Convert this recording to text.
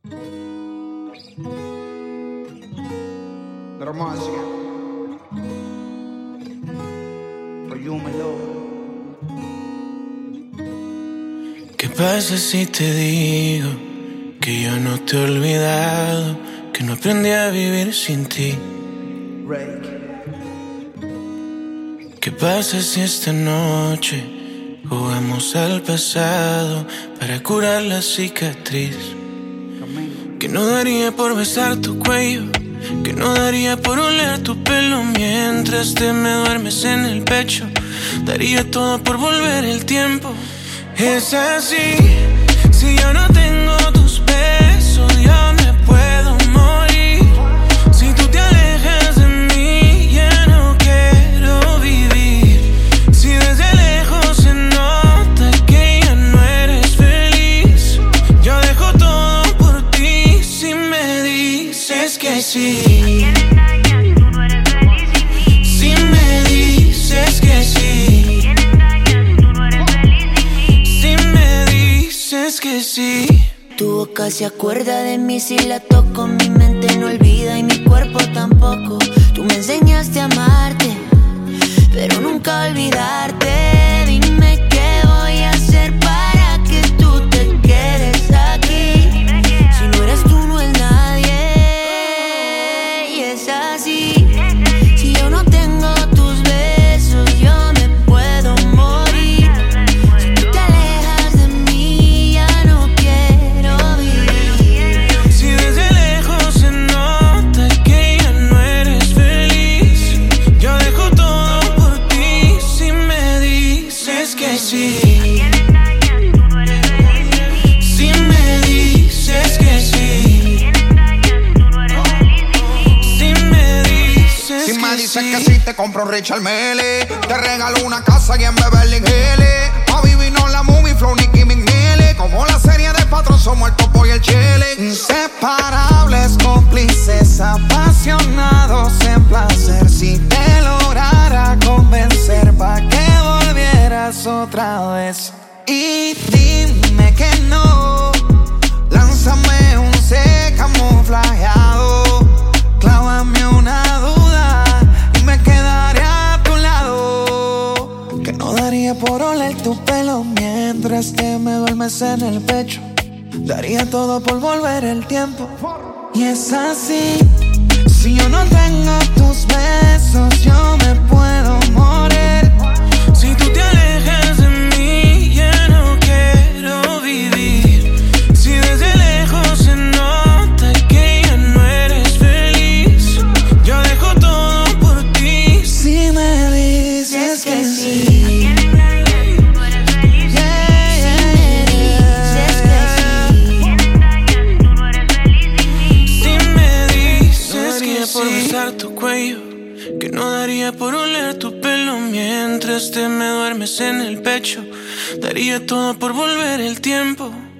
Gramática. For you, my love. ¿Qué pasa si te digo que yo no te he olvidado, que no aprendí a vivir sin ti? Rake. ¿Qué pasa si esta noche jugamos al pasado para curar la cicatriz? Que no daría por besar tu cuello, que no daría por oler tu pelo mientras te me duermes en el pecho. Daría todo por volver el tiempo. Es así, si yo no tengo tus besos, yo me puedo morir. Si tú te alejas de mí, ya no quiero vivir. Si desde lejos se nota que ya no eres feliz, yo dejo todo por ti si me dices que sí. Si me dices que sí. Si que sí. Tu boca se acuerda de mí si la toco, mi mente no olvida y mi cuerpo tampoco. Tú me enseñaste a amarte, pero nunca olvidarte. Dime qué voy a hacer para que tú te quedes aquí. Si no eres tú, no es nadie. Y es así. Si yo no tengo tus besos, yo me puedo morir. Si tú te alejas de mí, ya no quiero vivir. Si desde lejos se nota que ya no eres feliz, yo dejo todo por ti si me dices que sí. Si me dices que sí. Si me dices Si me que dices sí. que sí, te compro Richard Mille. Te regalo una casa y en Beverly Hills. Pa' vivirnos la movie, Flow, Nicki Minaj. Como la serie de Patrón, somos el Topo y el Chile. Inseparables, cómplices, apasionados en placer. Si te lograra convencer pa' que volvieras otra vez. Y dime que no. Lánzame un C camuflajeado. Clávame una duda y me quedaré a tu lado. Que no daría por oler tu pelo mientras te me duermes en el pecho. Daría todo por volver el tiempo. Y es así. Si yo no tengo tus besos, yo me puedo morir. Si tú te alejas de mí, ya no quiero vivir. Si desde lejos se nota que ya no eres feliz, yo dejo todo por ti. Si me dices que sí. Por besar tu cuello, que no daría por oler tu pelo mientras te me duermes en el pecho. Daría todo por volver el tiempo.